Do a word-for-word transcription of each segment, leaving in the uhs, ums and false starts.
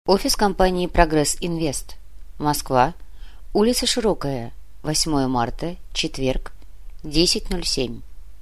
Офис компании «Прогресс Инвест», Москва, улица Широкая, восьмое марта, четверг, десять ноль семь.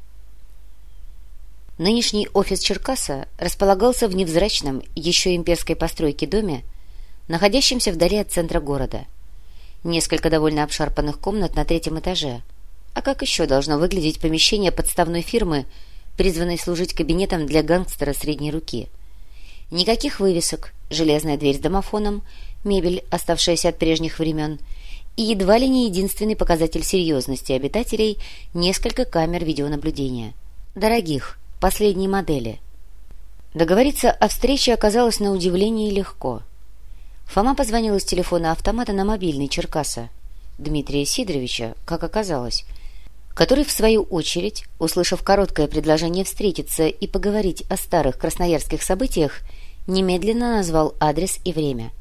Нынешний офис Черкасса располагался в невзрачном, еще имперской постройке доме, находящемся вдали от центра города. Несколько довольно обшарпанных комнат на третьем этаже. А как еще должно выглядеть помещение подставной фирмы, призванной служить кабинетом для гангстера средней руки? Никаких вывесок, железная дверь с домофоном, мебель, оставшаяся от прежних времен, и едва ли не единственный показатель серьезности обитателей — несколько камер видеонаблюдения. Дорогих, последней модели. Договориться о встрече оказалось на удивление легко. Фома позвонил из телефона автомата на мобильный Черкасса, Дмитрия Сидоровича, как оказалось, который, в свою очередь, услышав короткое предложение встретиться и поговорить о старых красноярских событиях, немедленно назвал адрес и время.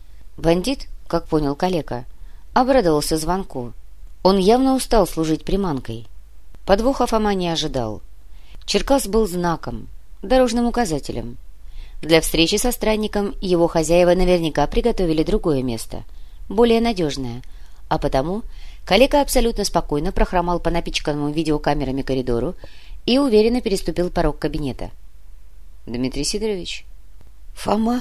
Бандит, как понял калека, обрадовался звонку. Он явно устал служить приманкой. Подвоха Фома не ожидал. Черкасс был знаком, дорожным указателем. Для встречи со странником его хозяева наверняка приготовили другое место, более надежное, а потому калека абсолютно спокойно прохромал по напичканному видеокамерами коридору и уверенно переступил порог кабинета. «Дмитрий Сидорович?» «Фома?»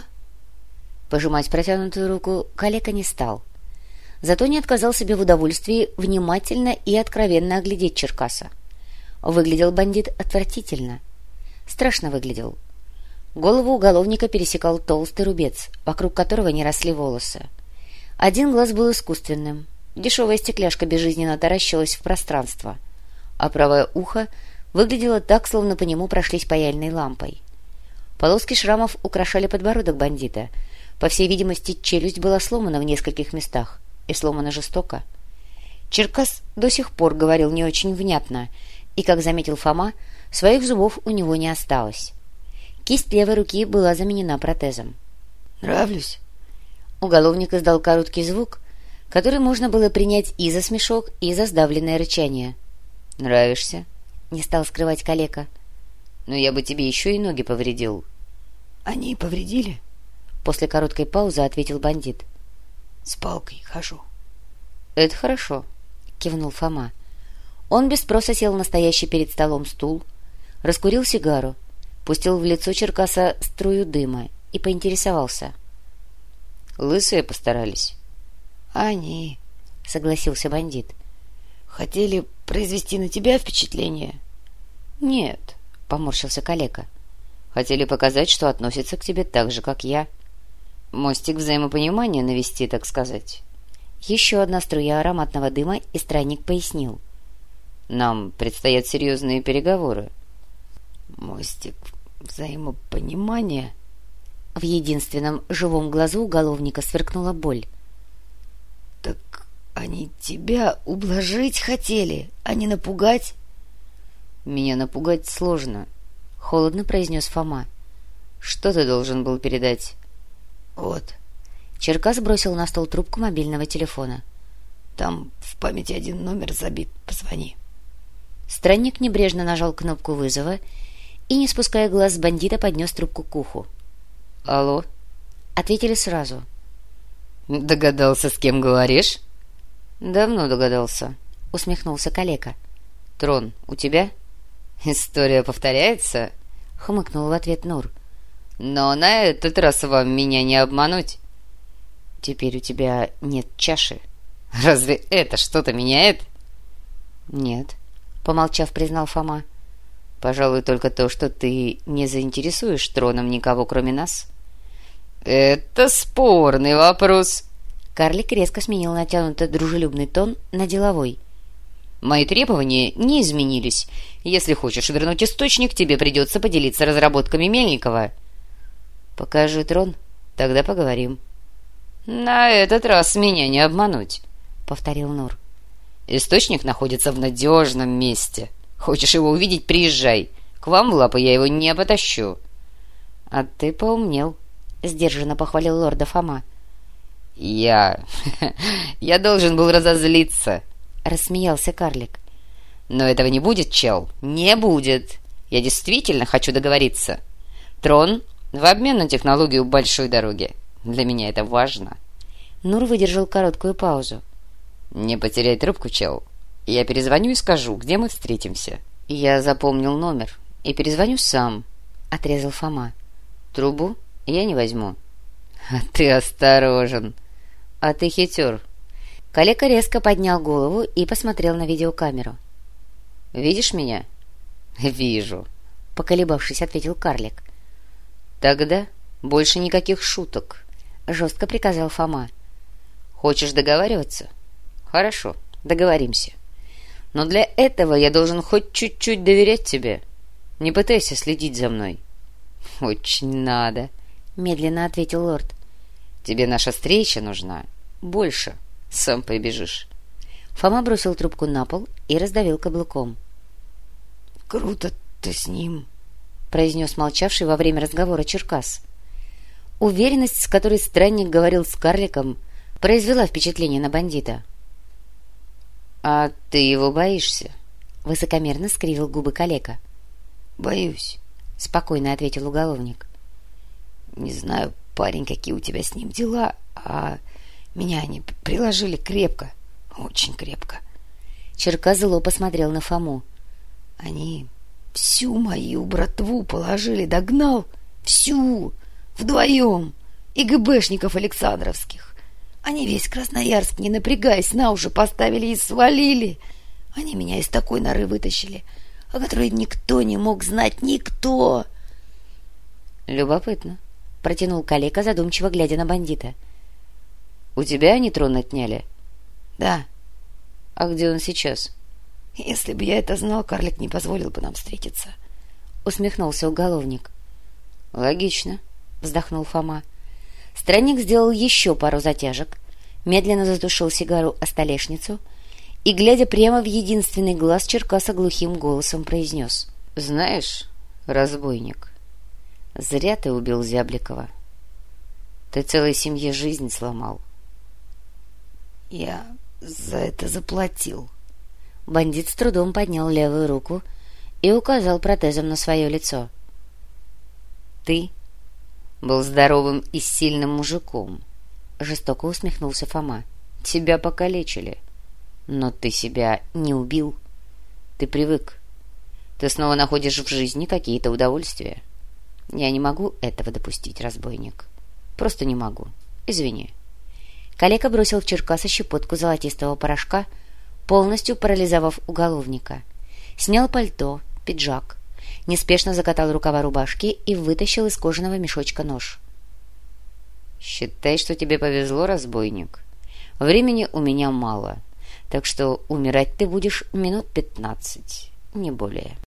Пожимать протянутую руку калека не стал. Зато не отказал себе в удовольствии внимательно и откровенно оглядеть Черкасса. Выглядел бандит отвратительно. Страшно выглядел. Голову уголовника пересекал толстый рубец, вокруг которого не росли волосы. Один глаз был искусственным. Дешевая стекляшка безжизненно таращилась в пространство, а правое ухо выглядело так, словно по нему прошлись паяльной лампой. Полоски шрамов украшали подбородок бандита. По всей видимости, челюсть была сломана в нескольких местах, и сломана жестоко. Черкасс до сих пор говорил не очень внятно, и, как заметил Фома, своих зубов у него не осталось. Кисть левой руки была заменена протезом. «Нравлюсь?» Уголовник издал короткий звук, который можно было принять и за смешок, и за сдавленное рычание. «Нравишься?» — не стал скрывать калека. «Но я бы тебе еще и ноги повредил». «Они повредили?» После короткой паузы ответил бандит. «С палкой хожу». «Это хорошо», — кивнул Фома. Он без спроса сел на стоящий перед столом стул, раскурил сигару, пустил в лицо Черкасса струю дыма и поинтересовался. «Лысые постарались?» «Они», — согласился бандит. «Хотели произвести на тебя впечатление?» «Нет», — поморщился калека. «Хотели показать, что относятся к тебе так же, как я. Мостик взаимопонимания навести, так сказать». Еще одна струя ароматного дыма, и странник пояснил. «Нам предстоят серьезные переговоры». «Мостик взаимопонимания?» В единственном живом глазу уголовника сверкнула боль. «Так они тебя ублажить хотели, а не напугать?» «Меня напугать сложно», — холодно произнес Фома. «Что ты должен был передать?» «Вот». Черкасс бросил на стол трубку мобильного телефона. «Там в памяти один номер забит. Позвони». Странник небрежно нажал кнопку вызова и, не спуская глаз с бандита, поднес трубку к уху. «Алло?» Ответили сразу. «Догадался, с кем говоришь?» «Давно догадался», — усмехнулся калека. «Трон у тебя?» «История повторяется?» — хмыкнул в ответ Нур. «Но на этот раз вам меня не обмануть». «Теперь у тебя нет чаши». «Разве это что-то меняет?» «Нет», — помолчав, признал Фома. «Пожалуй, только то, что ты не заинтересуешь троном никого, кроме нас». «Это спорный вопрос». Карлик резко сменил натянуто дружелюбный тон на деловой. «Мои требования не изменились. Если хочешь вернуть источник, тебе придется поделиться разработками Мельникова». «Покажи трон, тогда поговорим». «На этот раз меня не обмануть», — повторил Нур. «Источник находится в надежном месте. Хочешь его увидеть — приезжай. К вам в лапы я его не потащу». «А ты поумнел», — сдержанно похвалил лорда Фома. «Я... я должен был разозлиться», — рассмеялся карлик. «Но этого не будет, чел, не будет. Я действительно хочу договориться. Трон в обмен на технологию большой дороги. Для меня это важно». Нур выдержал короткую паузу. «Не потеряй трубку, чел. Я перезвоню и скажу, где мы встретимся». «Я запомнил номер и перезвоню сам», — отрезал Фома. «Трубу я не возьму». «А ты осторожен. А ты хитер». Калека резко поднял голову и посмотрел на видеокамеру. «Видишь меня?» «Вижу», — поколебавшись, ответил карлик. «Тогда больше никаких шуток», — жестко приказал Фома. «Хочешь договариваться? Хорошо, договоримся. Но для этого я должен хоть чуть-чуть доверять тебе. Не пытайся следить за мной». «Очень надо», — медленно ответил лорд. «Тебе наша встреча нужна. Больше. Сам побежишь». Фома бросил трубку на пол и раздавил каблуком. «Круто ты с ним», — произнес молчавший во время разговора Черкас. Уверенность, с которой странник говорил с карликом, произвела впечатление на бандита. «А ты его боишься?» — высокомерно скривил губы калека. «Боюсь», — спокойно ответил уголовник. «Не знаю, парень, какие у тебя с ним дела, а меня они приложили крепко, очень крепко». Черкас зло посмотрел на Фому. «Они всю мою братву положили, догнал, всю, вдвоем, и ГБшников Александровских. Они весь Красноярск, не напрягаясь, на уши поставили и свалили. Они меня из такой норы вытащили, о которой никто не мог знать, никто». «Любопытно», — протянул калека, задумчиво глядя на бандита. «У тебя они трон отняли?» «Да». «А где он сейчас?» «Если бы я это знал, карлик не позволил бы нам встретиться», — усмехнулся уголовник. «Логично», — вздохнул Фома. Странник сделал еще пару затяжек, медленно затушил сигару о столешницу и, глядя прямо в единственный глаз Черкаса, глухим голосом произнес. «Знаешь, разбойник, зря ты убил Зябликова. Ты целой семье жизнь сломал». «Я за это заплатил». Бандит с трудом поднял левую руку и указал протезом на свое лицо. «Ты был здоровым и сильным мужиком», — жестоко усмехнулся Фома. «Тебя покалечили, но ты себя не убил. Ты привык. Ты снова находишь в жизни какие-то удовольствия. Я не могу этого допустить, разбойник. Просто не могу. Извини». Калека бросил в Черкаса щепотку золотистого порошка, полностью парализовав уголовника. Снял пальто, пиджак, неспешно закатал рукава рубашки и вытащил из кожаного мешочка нож. «Считай, что тебе повезло, разбойник. Времени у меня мало, так что умирать ты будешь минут пятнадцать, не более».